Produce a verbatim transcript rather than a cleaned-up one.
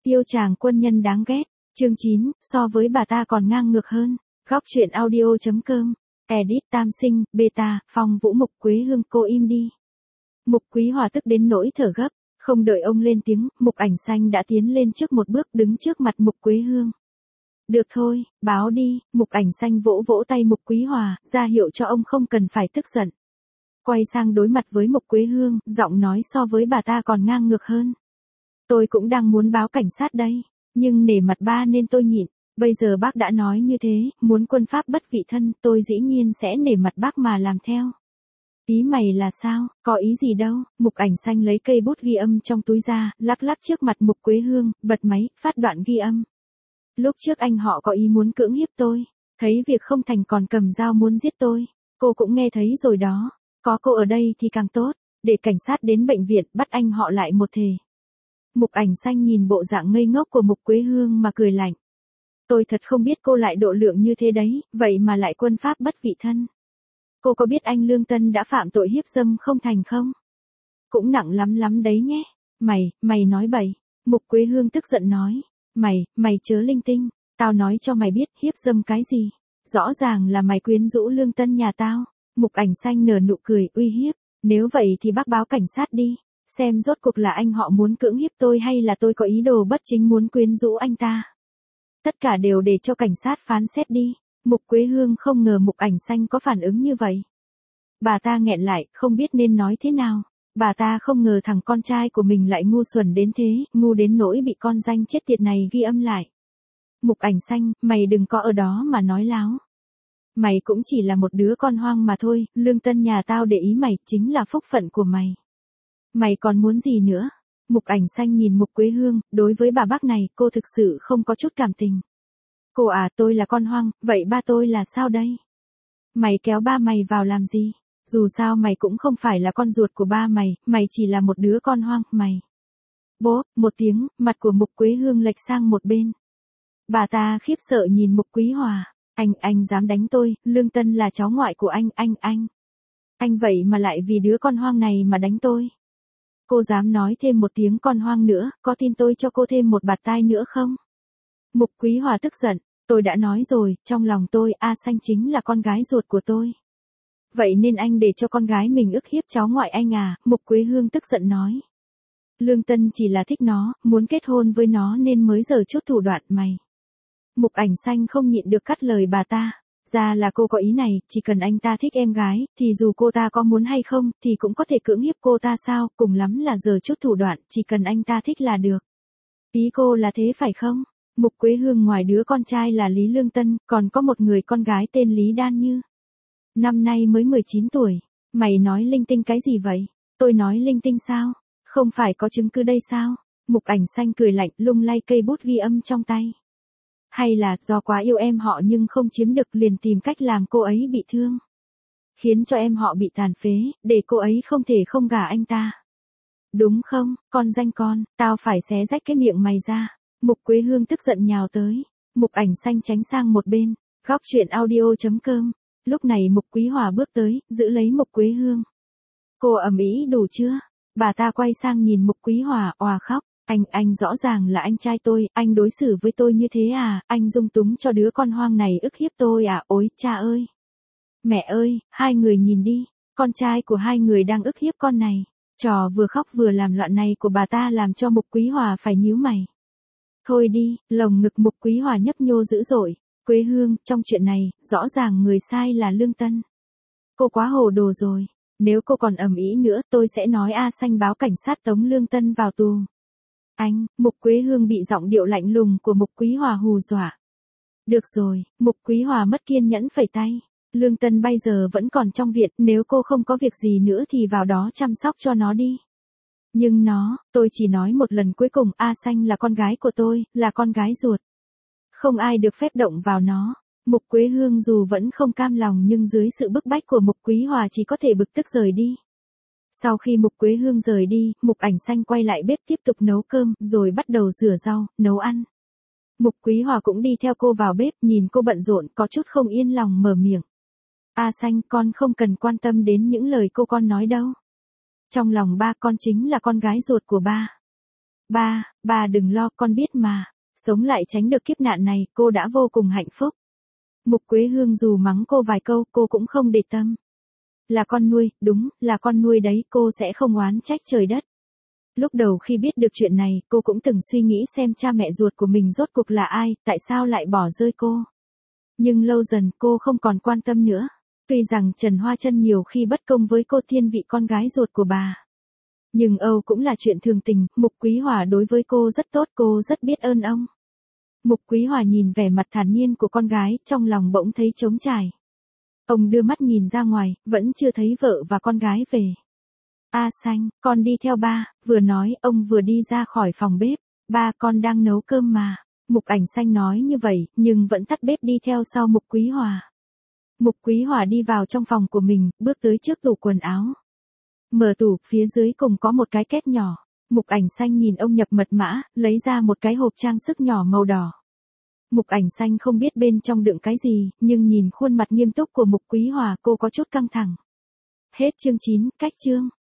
Tiêu chàng quân nhân đáng ghét. Chương chín, so với bà ta còn ngang ngược hơn. Góc truyện audio.com. Edit Tam Sinh, Beta, Phong Vũ Mục Quế Hương cô im đi. Mục Quý Hòa tức đến nỗi thở gấp, không đợi ông lên tiếng, Mục Ảnh Xanh đã tiến lên trước một bước đứng trước mặt Mục Quế Hương. Được thôi, báo đi, Mục Ảnh Xanh vỗ vỗ tay Mục Quý Hòa, ra hiệu cho ông không cần phải tức giận. Quay sang đối mặt với Mục Quế Hương, giọng nói so với bà ta còn ngang ngược hơn. Tôi cũng đang muốn báo cảnh sát đây, nhưng nể mặt ba nên tôi nhịn. Bây giờ bác đã nói như thế, muốn quân pháp bất vị thân, tôi dĩ nhiên sẽ nể mặt bác mà làm theo. Ý mày là sao, có ý gì đâu? Mục Ảnh Xanh lấy cây bút ghi âm trong túi ra, lắc lắc trước mặt Mục Quế Hương, bật máy, phát đoạn ghi âm. Lúc trước anh họ có ý muốn cưỡng hiếp tôi, thấy việc không thành còn cầm dao muốn giết tôi. Cô cũng nghe thấy rồi đó, có cô ở đây thì càng tốt, để cảnh sát đến bệnh viện bắt anh họ lại một thể. Mục Ảnh Xanh nhìn bộ dạng ngây ngốc của Mục Quế Hương mà cười lạnh. Tôi thật không biết cô lại độ lượng như thế đấy, vậy mà lại quân pháp bất vị thân. Cô có biết anh Lương Tân đã phạm tội hiếp dâm không thành không? Cũng nặng lắm lắm đấy nhé. Mày, mày nói bậy. Mục Quế Hương tức giận nói. Mày, mày chớ linh tinh. Tao nói cho mày biết hiếp dâm cái gì. Rõ ràng là mày quyến rũ Lương Tân nhà tao. Mục Ảnh Xanh nở nụ cười uy hiếp. Nếu vậy thì bác báo cảnh sát đi. Xem rốt cuộc là anh họ muốn cưỡng hiếp tôi hay là tôi có ý đồ bất chính muốn quyến rũ anh ta. Tất cả đều để cho cảnh sát phán xét đi. Mục Quế Hương không ngờ Mục Ảnh Xanh có phản ứng như vậy. Bà ta nghẹn lại, không biết nên nói thế nào. Bà ta không ngờ thằng con trai của mình lại ngu xuẩn đến thế, ngu đến nỗi bị con danh chết tiệt này ghi âm lại. Mục Ảnh Xanh, mày đừng có ở đó mà nói láo. Mày cũng chỉ là một đứa con hoang mà thôi, Lương Tân nhà tao để ý mày chính là phúc phận của mày. Mày còn muốn gì nữa? Mục Ảnh Xanh nhìn Mục Quế Hương, đối với bà bác này, cô thực sự không có chút cảm tình. Cô à, tôi là con hoang, vậy ba tôi là sao đây? Mày kéo ba mày vào làm gì? Dù sao mày cũng không phải là con ruột của ba mày, mày chỉ là một đứa con hoang, mày. Bố, một tiếng, mặt của Mục Quế Hương lệch sang một bên. Bà ta khiếp sợ nhìn Mục Quý Hòa. Anh, anh dám đánh tôi, Lương Tân là cháu ngoại của anh, anh, anh. Anh vậy mà lại vì đứa con hoang này mà đánh tôi. Cô dám nói thêm một tiếng con hoang nữa, có tin tôi cho cô thêm một bạt tai nữa không? Mục Quý Hòa tức giận, tôi đã nói rồi, trong lòng tôi A Xanh chính là con gái ruột của tôi. Vậy nên anh để cho con gái mình ức hiếp cháu ngoại anh à? Mục Quế Hương tức giận nói. Lương Tân chỉ là thích nó, muốn kết hôn với nó nên mới giở chút thủ đoạn mày. Mục Ảnh Xanh không nhịn được cắt lời bà ta. Ra là cô có ý này, chỉ cần anh ta thích em gái, thì dù cô ta có muốn hay không, thì cũng có thể cưỡng hiếp cô ta sao, cùng lắm là giở chút thủ đoạn, chỉ cần anh ta thích là được. Ý cô là thế phải không? Mục Quế Hương ngoài đứa con trai là Lý Lương Tân, còn có một người con gái tên Lý Đan Như. Năm nay mới mười chín tuổi, mày nói linh tinh cái gì vậy? Tôi nói linh tinh sao? Không phải có chứng cứ đây sao? Mục Ảnh Xanh cười lạnh lung lay cây bút ghi âm trong tay. Hay là do quá yêu em họ nhưng không chiếm được liền tìm cách làm cô ấy bị thương. Khiến cho em họ bị tàn phế, để cô ấy không thể không gả anh ta. Đúng không, con danh con, tao phải xé rách cái miệng mày ra. Mục Quế Hương tức giận nhào tới. Mục Ảnh Xanh tránh sang một bên. Góc truyện audio.com. Lúc này Mục Quý Hòa bước tới, giữ lấy Mục Quế Hương. Cô ầm ĩ đủ chưa? Bà ta quay sang nhìn Mục Quý Hòa, òa khóc. Anh, anh rõ ràng là anh trai tôi, anh đối xử với tôi như thế à, anh dung túng cho đứa con hoang này ức hiếp tôi à, ôi, cha ơi. Mẹ ơi, hai người nhìn đi, con trai của hai người đang ức hiếp con này. Trò vừa khóc vừa làm loạn này của bà ta làm cho Mục Quý Hòa phải nhíu mày. Thôi đi, lồng ngực Mục Quý Hòa nhấp nhô dữ dội. Quế Hương, trong chuyện này, rõ ràng người sai là Lương Tân. Cô quá hồ đồ rồi, nếu cô còn ầm ĩ nữa tôi sẽ nói A Xanh báo cảnh sát tống Lương Tân vào tù. Anh, Mục Quế Hương bị giọng điệu lạnh lùng của Mục Quý Hòa hù dọa. Được rồi, Mục Quý Hòa mất kiên nhẫn phẩy tay. Lương Tân bây giờ vẫn còn trong viện, nếu cô không có việc gì nữa thì vào đó chăm sóc cho nó đi. Nhưng nó, tôi chỉ nói một lần cuối cùng, A Xanh là con gái của tôi, là con gái ruột. Không ai được phép động vào nó. Mục Quế Hương dù vẫn không cam lòng nhưng dưới sự bức bách của Mục Quý Hòa chỉ có thể bực tức rời đi. Sau khi Mục Quế Hương rời đi, Mục Ảnh Xanh quay lại bếp tiếp tục nấu cơm, rồi bắt đầu rửa rau, nấu ăn. Mục Quý Hòa cũng đi theo cô vào bếp, nhìn cô bận rộn, có chút không yên lòng mở miệng. A Xanh, con không cần quan tâm đến những lời cô con nói đâu. Trong lòng ba con chính là con gái ruột của ba. Ba, ba đừng lo, con biết mà. Sống lại tránh được kiếp nạn này, cô đã vô cùng hạnh phúc. Mục Quế Hương dù mắng cô vài câu, cô cũng không để tâm. Là con nuôi, đúng, là con nuôi đấy, cô sẽ không oán trách trời đất. Lúc đầu khi biết được chuyện này, cô cũng từng suy nghĩ xem cha mẹ ruột của mình rốt cuộc là ai, tại sao lại bỏ rơi cô. Nhưng lâu dần cô không còn quan tâm nữa. Tuy rằng Trần Hoa Trân nhiều khi bất công với cô thiên vị con gái ruột của bà. Nhưng Âu cũng là chuyện thường tình, Mục Quý Hòa đối với cô rất tốt, cô rất biết ơn ông. Mục Quý Hòa nhìn vẻ mặt thản nhiên của con gái, trong lòng bỗng thấy trống trải. Ông đưa mắt nhìn ra ngoài, vẫn chưa thấy vợ và con gái về. A Xanh, con đi theo ba, vừa nói, ông vừa đi ra khỏi phòng bếp. Ba, con đang nấu cơm mà. Mục Ảnh Xanh nói như vậy, nhưng vẫn tắt bếp đi theo sau Mục Quý Hòa. Mục Quý Hòa đi vào trong phòng của mình, bước tới trước tủ quần áo. Mở tủ, phía dưới cùng có một cái két nhỏ. Mục Ảnh Xanh nhìn ông nhập mật mã, lấy ra một cái hộp trang sức nhỏ màu đỏ. Mục Ảnh Xanh không biết bên trong đựng cái gì, nhưng nhìn khuôn mặt nghiêm túc của Mục Quý Hòa, cô có chút căng thẳng. Hết chương chín, cách chương.